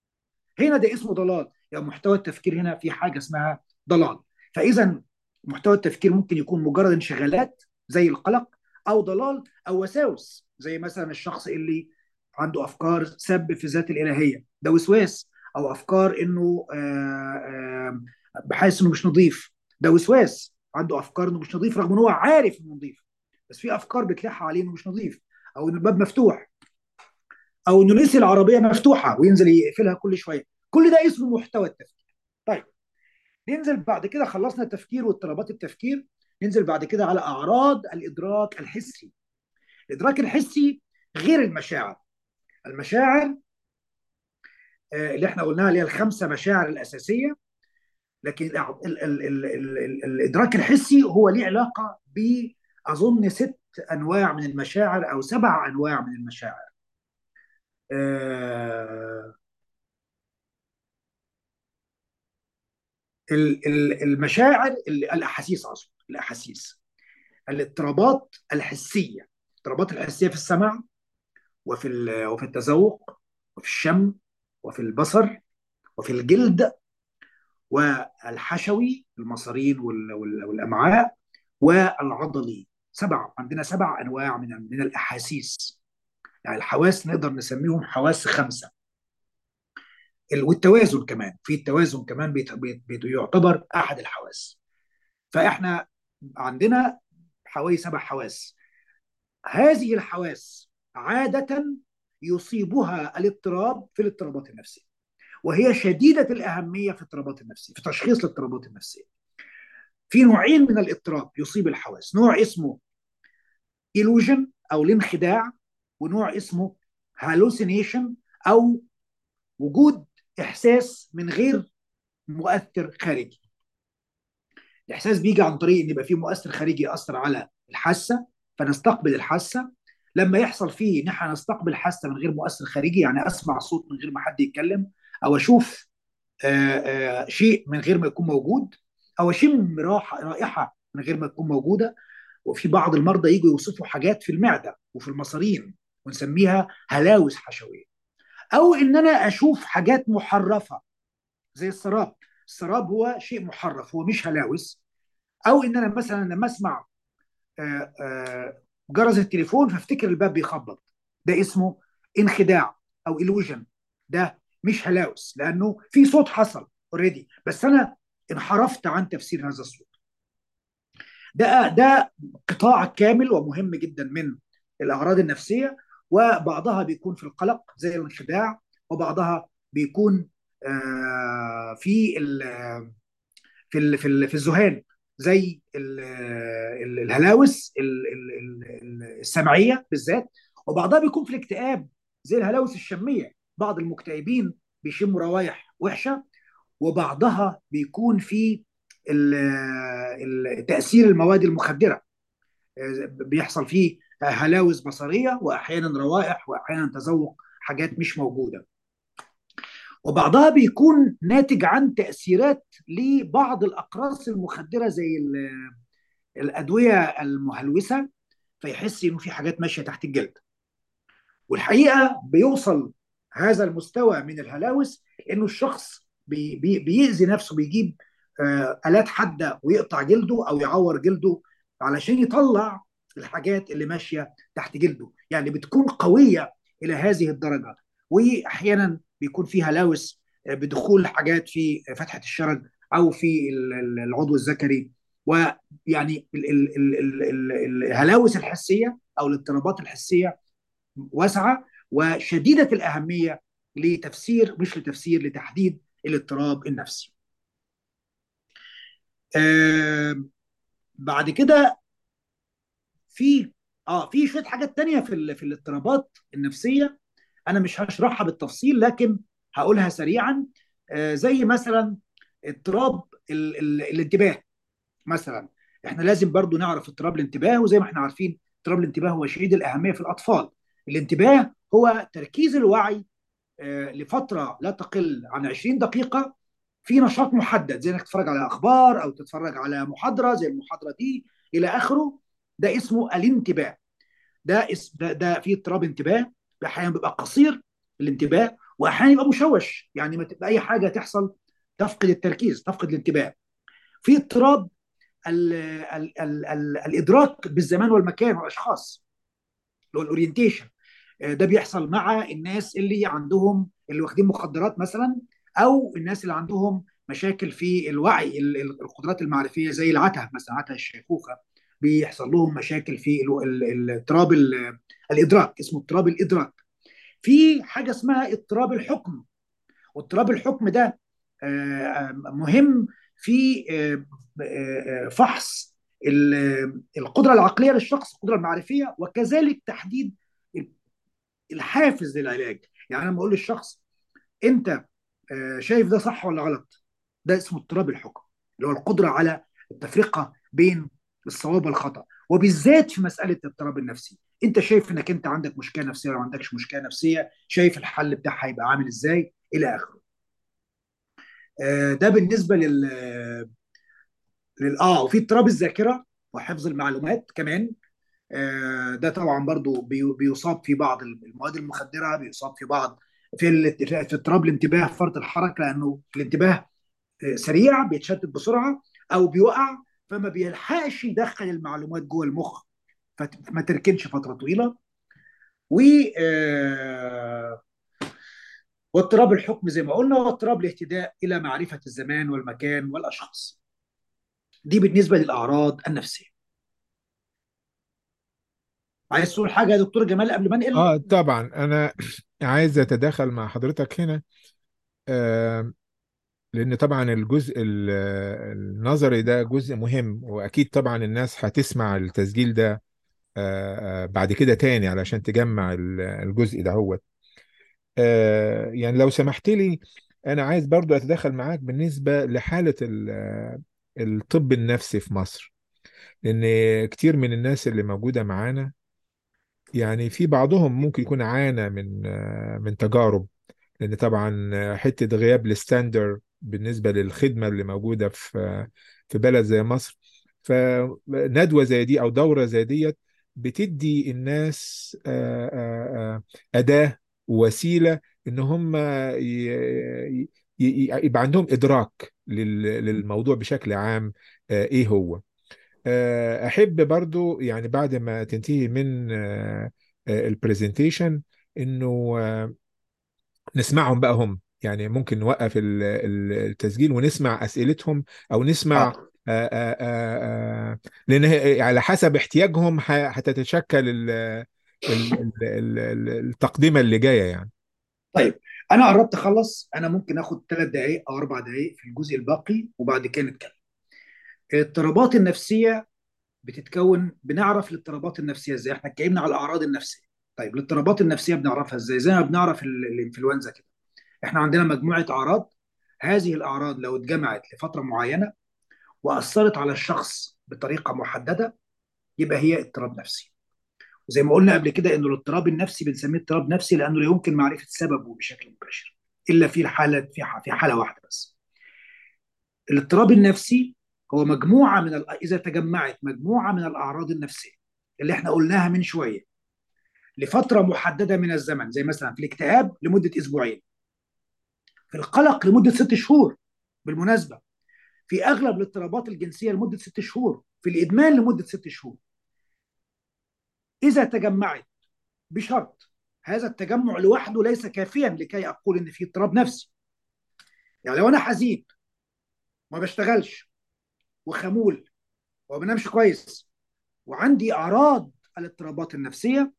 هنا ده اسمه ضلال. يعني محتوى التفكير هنا في حاجه اسمها ضلال. فاذا محتوى التفكير ممكن يكون مجرد انشغالات زي القلق، او ضلال او وساوس زي مثلا الشخص اللي عنده افكار سب في ذات الالهيه، ده وسواس. او افكار انه آه، آه، بحاسس انه مش نظيف، ده وسواس. عنده افكار انه مش نظيف رغم ان هو عارف انه نظيف، بس في افكار بتلح عليه انه مش نظيف. او ان الباب مفتوح، او انه نسي العربيه مفتوحه وينزل يقفلها كل شويه. كل ده اسمه محتوى التفكير. طيب، ننزل بعد كده، خلصنا التفكير واضطرابات التفكير، ننزل بعد كده على اعراض الادراك الحسي. الادراك الحسي غير المشاعر. المشاعر آه، اللي احنا قلناها اللي هي الخمسه مشاعر الاساسيه. لكن ال ال ال ال ال ال الادراك الحسي هو ليه علاقه ب اظن ست انواع من المشاعر او سبع انواع من المشاعر. آه، ال- ال- المشاعر ال- الاحاسيس، اقصد الاحاسيس. الاضطرابات الحسيه. الاضطرابات الحسيه في السمع، وفي ال- وفي التذوق، وفي الشم، وفي البصر، وفي الجلد، والحشوي المصارين وال- وال- والامعاء، والعضلي. سبع، عندنا سبع انواع من من الاحاسيس. يعني الحواس نقدر نسميهم حواس خمسه. ال- والتوازن كمان، في التوازن كمان بيت- بيت- بيت- يعتبر احد الحواس. فاحنا عندنا حوالي سبع حواس. هذه الحواس عادة يصيبها الاضطراب في الاضطرابات النفسية، وهي شديدة الأهمية في الاضطرابات النفسية، في تشخيص الاضطرابات النفسية. في نوعين من الاضطراب يصيب الحواس: نوع اسمه illusion أو الانخداع، ونوع اسمه hallucination أو وجود إحساس من غير مؤثر خارجي. الاحساس بيجي عن طريق ان يبقى في مؤثر خارجي ياثر على الحاسه، فنستقبل الحاسه. لما يحصل فيه ان احنا نستقبل حاسه من غير مؤثر خارجي، يعني اسمع صوت من غير ما حد يتكلم، او اشوف آآ آآ شيء من غير ما يكون موجود، او اشم راحه رائحه من غير ما تكون موجوده. وفي بعض المرضى يجوا يوصفوا حاجات في المعده وفي المصارين ونسميها هلاوس حشويه. او ان انا اشوف حاجات محرفه زي السراب. السراب هو شيء محرف، هو مش هلاوس. او ان انا مثلا لما اسمع آه، آه، جرس التليفون فافتكر الباب بيخبط، ده اسمه انخداع او illusion. ده مش هلاوس لانه في صوت حصل اوريدي، بس انا انحرفت عن تفسير هذا الصوت. ده ده قطاع كامل ومهم جدا من الاعراض النفسيه. وبعضها بيكون في القلق زي الانخداع، وبعضها بيكون آه، في في ال- في ال- في الذهان زي ال- ال- الهلاوس ال- ال- ال- السمعيه بالذات. وبعضها بيكون في الاكتئاب زي الهلاوس الشميه. بعض المكتئبين بيشموا روايح وحشه. وبعضها بيكون في ال- ال- تاثير المواد المخدره. بيحصل فيه هلاوس بصريه، واحيانا روائح، واحيانا تذوق حاجات مش موجوده. وبعضها بيكون ناتج عن تاثيرات لبعض الاقراص المخدره زي ال- الادويه المهلوسه، فيحس انه في حاجات ماشيه تحت الجلد. والحقيقه بيوصل هذا المستوى من الهلاوس انه الشخص بي بي بيأذي نفسه، بيجيب آه آلات حاده ويقطع جلده او يعور جلده علشان يطلع الحاجات اللي ماشيه تحت جلده. يعني بتكون قويه الى هذه الدرجه. واحيانا بيكون في هلاوس آه، بدخول حاجات في فتحه الشرج او في ال- ال- العضو الذكري. ويعني ال- ال- ال- ال- ال- الهلاوس الحسيه او الاضطرابات الحسيه واسعه وشديده الاهميه لتفسير، مش لتفسير، لتحديد الاضطراب النفسي. آه بعد كده في اه في شويه حاجات تانية في ال... في الاضطرابات النفسيه. انا مش هشرحها بالتفصيل لكن هقولها سريعا. آه زي مثلا اضطراب ال... ال... الانتباه مثلا. احنا لازم برضو نعرف اضطراب الانتباه، وزي ما احنا عارفين اضطراب الانتباه هو شديد الاهميه في الاطفال. الانتباه هو تركيز الوعي آه، لفتره لا تقل عن عشرين دقيقه في نشاط محدد، زي انك تتفرج على اخبار او تتفرج على محاضره زي المحاضره دي الى اخره. ده اسمه الانتباه. ده اسم ده, ده في اضطراب انتباه. احيانا بيبقى قصير الانتباه، واحيانا يبقى مشوش، يعني ما تبقى اي حاجه تحصل تفقد التركيز، تفقد الانتباه. في اضطراب ال ال ال ال الادراك بالزمان والمكان والاشخاص، اللي هو الاورينتيشن. ده بيحصل مع الناس اللي عندهم، اللي واخدين مخدرات مثلا، او الناس اللي عندهم مشاكل في الوعي، ال- ال- القدرات المعرفيه زي العته مثلا، عته الشيخوخه. بيحصل لهم مشاكل في ال- ال- ال- اضطراب ال- الادراك، اسمه اضطراب الادراك. في حاجه اسمها اضطراب الحكم. واضطراب الحكم ده آه، مهم في آه، آه، فحص ال- القدره العقليه للشخص، القدره المعرفيه، وكذلك تحديد الحافز للعلاج. يعني انا بقول للشخص انت آه، شايف ده صح ولا غلط؟ ده اسمه اضطراب الحكم، اللي هو القدره على التفرقه بين الصواب والخطا. وبالذات في مساله الاضطراب النفسي، انت شايف انك انت عندك مشكله نفسيه ولا ما عندكش مشكله نفسيه، شايف الحل بتاعها هيبقى عامل ازاي الى اخره. آه، ده بالنسبه لل لل اه وفي اضطراب الذاكره وحفظ المعلومات كمان. آه، ده طبعا برضو بي- بيصاب في بعض المواد المخدره، بيصاب في بعض في ال- في اضطراب الانتباه، فرط الحركه، لانه الانتباه آه، سريع، بيتشتت بسرعه او بيوقع، فما بيلحقش يدخل المعلومات جوه المخ، فما تركنش فتره طويله. و آه، واضطراب الحكم زي ما قلنا، واضطراب الاهتداء الى معرفه الزمان والمكان والاشخاص. دي بالنسبه للاعراض النفسيه. عايز تقول حاجه يا دكتور جمال قبل ما انقل؟ اه طبعا انا عايز اتداخل مع حضرتك هنا. آه لان طبعا الجزء ال- النظري ده جزء مهم، واكيد طبعا الناس هتسمع التسجيل ده آه آه بعد كده تاني علشان تجمع ال- الجزء ده. هو آه يعني لو سمحت لي، انا عايز برضو اتدخل معاك بالنسبة لحالة ال- آه، الطب النفسي في مصر. لان كتير من الناس اللي موجودة معانا، يعني في بعضهم ممكن يكون عانى من آه، من تجارب. لان طبعا حته غياب الستاندر بالنسبه للخدمه اللي موجوده في في بلد زي مصر. فندوه زي دي او دوره زي ديت بتدي الناس آه، آه، آه، اداه ووسيله ان هم ي- ي- ي- يبقى عندهم ادراك لل- للموضوع بشكل عام. آه، ايه هو. آه، احب برضو يعني بعد ما تنتهي من البرزنتيشن انه آه، نسمعهم بقى هم. يعني ممكن نوقف ال- ال- التسجيل ونسمع أسئلتهم، أو نسمع حاضر. آه، آه، آه، آه، لأن هي- على حسب احتياجهم ح- هتتشكل ال- ال- ال- ال- ال- التقدمة اللي جاية يعني. طيب، انا قربت اخلص. انا ممكن اخد ثلاث دقائق او اربع دقائق في الجزء الباقي وبعد كده نتكلم. الاضطرابات النفسيه بتتكون، بنعرف الاضطرابات النفسيه ازاي. احنا اتكلمنا على الاعراض النفسيه. طيب الاضطرابات النفسيه بنعرفها ازاي؟ زي ما بنعرف ال- الانفلونزا كده. احنا عندنا مجموعه اعراض. هذه الاعراض لو اتجمعت لفتره معينه واثرت على الشخص بطريقه محدده، يبقى هي اضطراب نفسي. وزي ما قلنا قبل كده، انه الاضطراب النفسي بنسميه اضطراب نفسي لانه لا يمكن معرفه سببه بشكل مباشر الا في الحاله في ح- في حاله واحده بس. الاضطراب النفسي هو مجموعه من ال... اذا تجمعت مجموعه من الاعراض النفسيه اللي احنا قلناها من شويه لفتره محدده من الزمن، زي مثلا في الاكتئاب لمده اسبوعين، في القلق لمده ست شهور، بالمناسبه في اغلب الاضطرابات الجنسيه لمده ست شهور، في الادمان لمده ست شهور. اذا تجمعت، بشرط هذا التجمع لوحده ليس كافيا لكي اقول ان في اضطراب نفسي. يعني لو انا حزين وما بشتغلش وخمول وما بنامش كويس وعندي اعراض الاضطرابات النفسيه،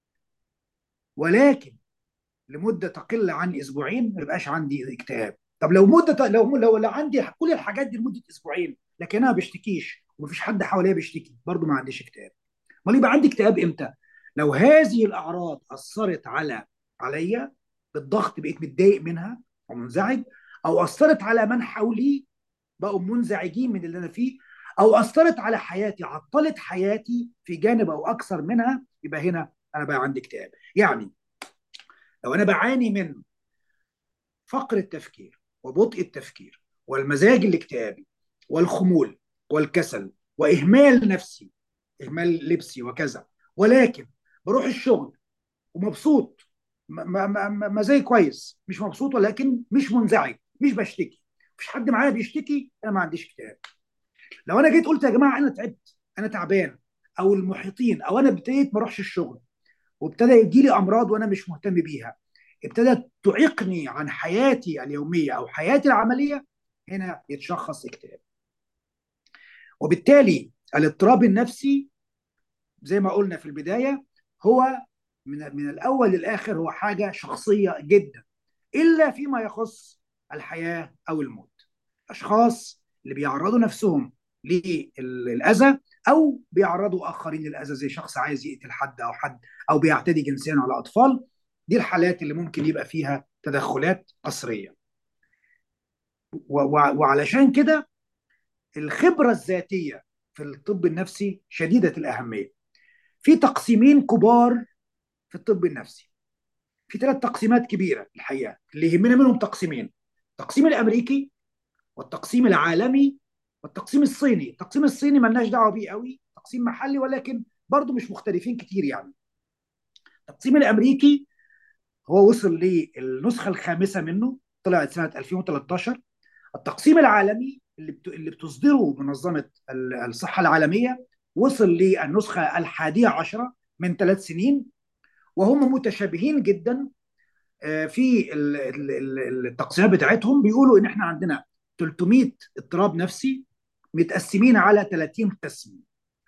ولكن لمده تقل عن اسبوعين، ما يبقاش عندي اكتئاب. طب لو مده لو لو, لو عندي كل الحاجات دي لمده اسبوعين لكن انا ما بشتكيش ومفيش حد حواليا بيشتكي، برضه ما عنديش اكتئاب. امال يبقى عندي اكتئاب امتى؟ لو هذه الاعراض اثرت على عليا بالضغط، بقيت متضايق منها ومنزعج، او اثرت على من حولي بقوا منزعجين من اللي انا فيه، او اثرت على حياتي، عطلت حياتي في جانب او اكثر منها، يبقى هنا انا بقى عندي اكتئاب. يعني لو انا بعاني من فقر التفكير وبطء التفكير والمزاج الاكتئابي والخمول والكسل واهمال نفسي، اهمال لبسي وكذا، ولكن بروح الشغل ومبسوط، مزاجي كويس، مش مبسوط ولكن مش منزعج، مش بشتكي، مفيش حد معايا بيشتكي، انا ما عنديش اكتئاب. لو انا جيت قلت يا جماعه انا تعبت، انا تعبان، او المحيطين، او انا ابتديت ما اروحش الشغل وابتدى يجي لي امراض وانا مش مهتم بيها، ابتدت تعيقني عن حياتي اليوميه او حياتي العمليه، هنا يتشخص اكتئاب. وبالتالي الاضطراب النفسي زي ما قلنا في البدايه هو من من الاول للاخر هو حاجه شخصيه جدا، الا فيما يخص الحياه او الموت. اشخاص اللي بيعرضوا نفسهم للاذى او بيعرضوا اخرين للاذى، زي شخص عايز يقتل حد او حد او بيعتدي جنسيا على اطفال، دي الحالات اللي ممكن يبقى فيها تدخلات قسريه. وعلشان كده الخبره الذاتيه في الطب النفسي شديده الاهميه. في تقسيمين كبار في الطب النفسي، في ثلاث تقسيمات كبيره الحقيقه اللي يهمنا منهم تقسيمين: التقسيم الامريكي، والتقسيم العالمي، والتقسيم الصيني. التقسيم الصيني ملناش دعوه بيه قوي، تقسيم محلي ولكن برضه مش مختلفين كتير يعني. التقسيم الامريكي هو وصل للنسخه الخامسه منه، طلعت سنه ألفين وتلتاشر. التقسيم العالمي اللي بت... اللي بتصدره منظمه الصحه العالميه وصل للنسخه الحادية عشرة من ثلاث سنين، وهم متشابهين جدا في التقسيمات بتاعتهم. بيقولوا ان احنا عندنا ثلاثمائة اضطراب نفسي متقسمين على ثلاثين قسم،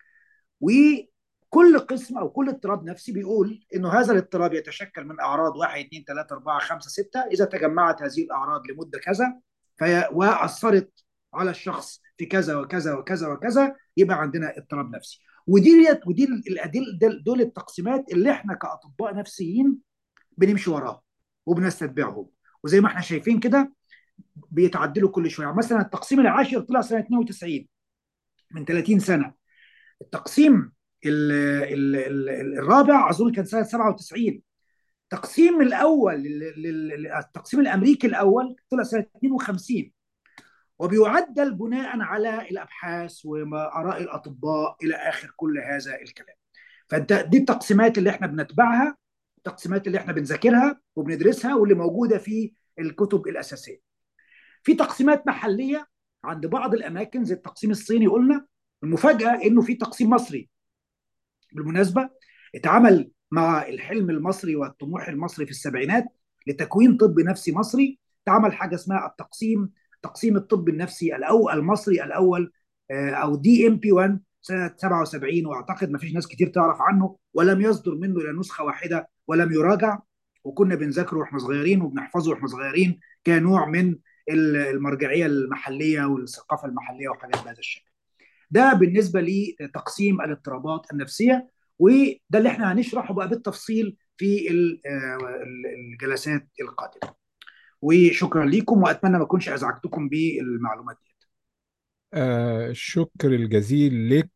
وكل قسم او كل اضطراب نفسي بيقول انه هذا الاضطراب يتشكل من اعراض واحد اثنين ثلاثة أربعة خمسة ستة، اذا تجمعت هذه الاعراض لمده كذا في... واثرت على الشخص في كذا وكذا وكذا وكذا، يبقى عندنا اضطراب نفسي. ودي ودي الادله، دول التقسيمات اللي احنا كاطباء نفسيين بنمشي وراهم وبنستتبعهم. وزي ما احنا شايفين كده بيتعدلوا كل شويه. يعني مثلا التقسيم العاشر طلع سنه اثنين وتسعين، من ثلاثين سنه. التقسيم ال ال ال الرابع اظن كان سنه سبعة وتسعين. التقسيم الاول، التقسيم الامريكي الاول طلع سنه اثنين وخمسين، وبيعدل بناء على الابحاث واراء الاطباء الى اخر كل هذا الكلام. فانت دي التقسيمات اللي احنا بنتبعها، التقسيمات اللي احنا بنذاكرها وبندرسها واللي موجوده في الكتب الاساسيه. في تقسيمات محليه عند بعض الاماكن زي التقسيم الصيني قلنا. المفاجاه انه في تقسيم مصري بالمناسبه اتعمل مع الحلم المصري والطموح المصري في السبعينات لتكوين طب نفسي مصري. اتعمل حاجه اسمها التقسيم، تقسيم الطب النفسي الاول المصري الاول، او دي ام بي واحد سنه سبعة وسبعين، واعتقد ما فيش ناس كتير تعرف عنه، ولم يصدر منه الا نسخه واحده ولم يراجع، وكنا بنذاكره واحنا صغيرين وبنحفظه واحنا صغيرين كنوع من المرجعيه المحليه والثقافه المحليه وحاجات بهذا الشكل. ده بالنسبه لتقسيم الاضطرابات النفسيه، وده اللي احنا هنشرحه بقى بالتفصيل في الجلسات القادمه. وشكرا لكم، واتمنى ما اكونش ازعجتكم بالمعلومات دي. آه الشكر الجزيل لك.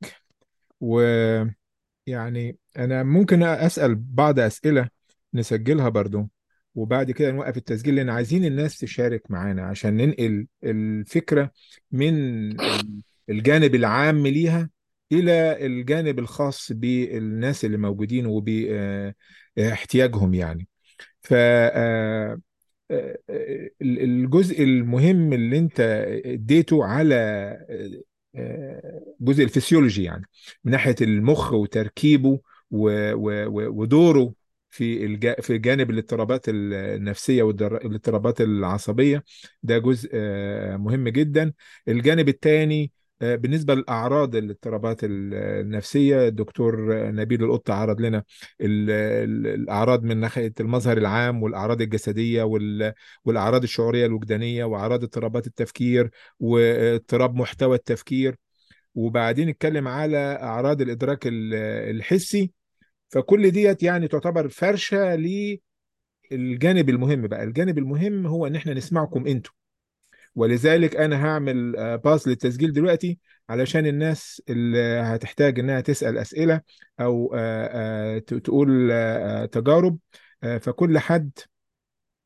ويعني أنا ممكن أسأل بعض أسئلة نسجلها برضو، وبعد كده نوقف التسجيل، لأن عايزين الناس تشارك معانا عشان ننقل الفكرة من ال- الجانب العام ليها إلى الجانب الخاص بالناس اللي موجودين وباحتياجهم يعني. ف آه، آه، آه، الجزء المهم اللي انت اديته على آه، جزء الفسيولوجي، يعني من ناحية المخ وتركيبه و- و- و- ودوره في الج- في جانب الاضطرابات النفسية والاضطرابات العصبية. ده جزء آه، مهم جدا. الجانب الثاني بالنسبة لأعراض الاضطرابات النفسية، الدكتور نبيل القط عرض لنا ال- ال- الأعراض من ناحية المظهر العام والأعراض الجسدية وال- والأعراض الشعورية الوجدانية وأعراض اضطرابات التفكير واضطراب محتوى التفكير. وبعدين نتكلم على أعراض الإدراك ال- الحسي. فكل ديت يعني تعتبر فرشة للجانب المهم. بقى الجانب المهم هو إن احنا نسمعكم انتوا، ولذلك انا هعمل آه، باس للتسجيل دلوقتي علشان الناس اللي هتحتاج انها تسأل اسئلة او آه، آه، ت- تقول آه، آه، تجارب. آه، فكل حد